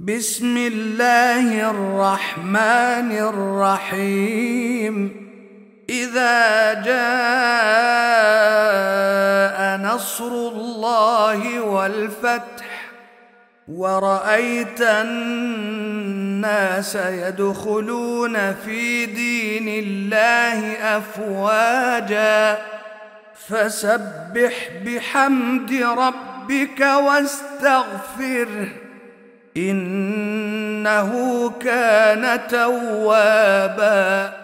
بسم الله الرحمن الرحيم. إذا جاء نصر الله والفتح ورأيت الناس يدخلون في دين الله أفواجا فسبح بحمد ربك واستغفره إنه كان توابا.